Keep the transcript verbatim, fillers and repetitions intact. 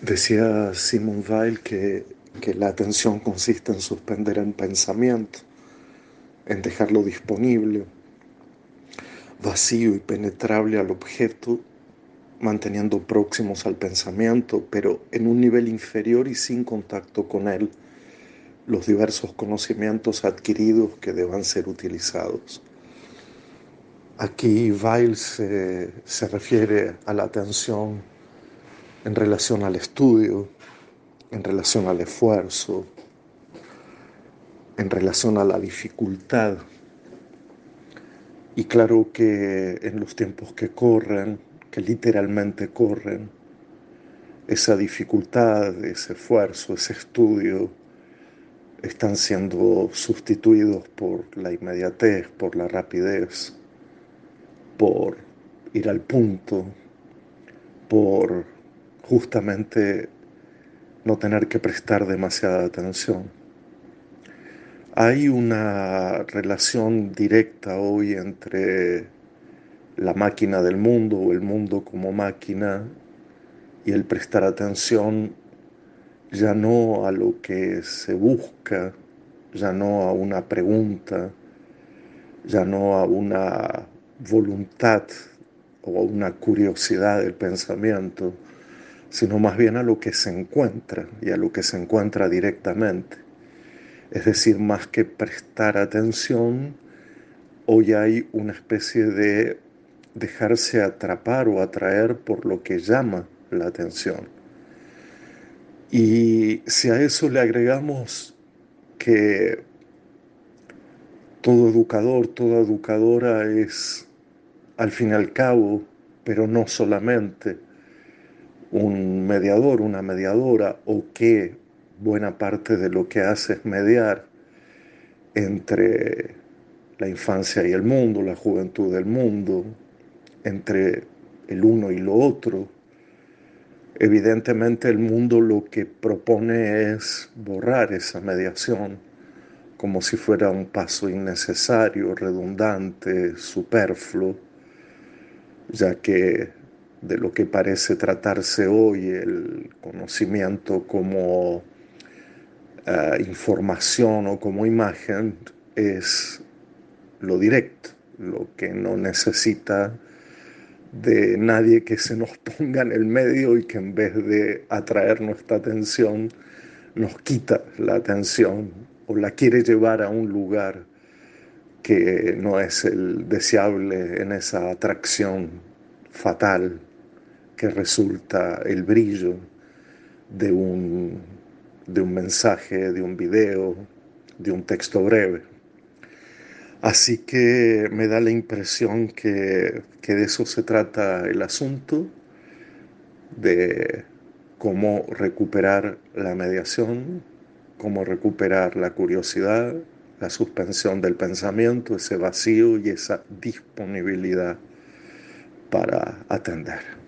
Decía Simone Weil que, que la atención consiste en suspender el pensamiento, en dejarlo disponible, vacío y penetrable al objeto, manteniendo próximos al pensamiento, pero en un nivel inferior y sin contacto con él, los diversos conocimientos adquiridos que deban ser utilizados. Aquí Weil se, se refiere a la atención en relación al estudio, en relación al esfuerzo, en relación a la dificultad. Y claro que en los tiempos que corren, que literalmente corren, esa dificultad, ese esfuerzo, ese estudio, están siendo sustituidos por la inmediatez, por la rapidez, por ir al punto, por justamente no tener que prestar demasiada atención. Hay una relación directa hoy entre la máquina del mundo o el mundo como máquina y el prestar atención ya no a lo que se busca, ya no a una pregunta, ya no a una voluntad o a una curiosidad del pensamiento, sino más bien a lo que se encuentra y a lo que se encuentra directamente. Es decir, más que prestar atención, hoy hay una especie de dejarse atrapar o atraer por lo que llama la atención. Y si a eso le agregamos que todo educador, toda educadora es, al fin y al cabo, pero no solamente, un mediador, una mediadora, o que buena parte de lo que hace es mediar entre la infancia y el mundo, la juventud del mundo, entre el uno y lo otro. Evidentemente el mundo lo que propone es borrar esa mediación como si fuera un paso innecesario, redundante, superfluo, ya que de lo que parece tratarse hoy el conocimiento como uh, información o como imagen es lo directo, lo que no necesita de nadie que se nos ponga en el medio y que en vez de atraer nuestra atención nos quita la atención o la quiere llevar a un lugar que no es el deseable en esa atracción fatal que resulta el brillo de un, de un mensaje, de un video, de un texto breve. Así que me da la impresión que, que de eso se trata el asunto, de cómo recuperar la mediación, cómo recuperar la curiosidad, la suspensión del pensamiento, ese vacío y esa disponibilidad para atender.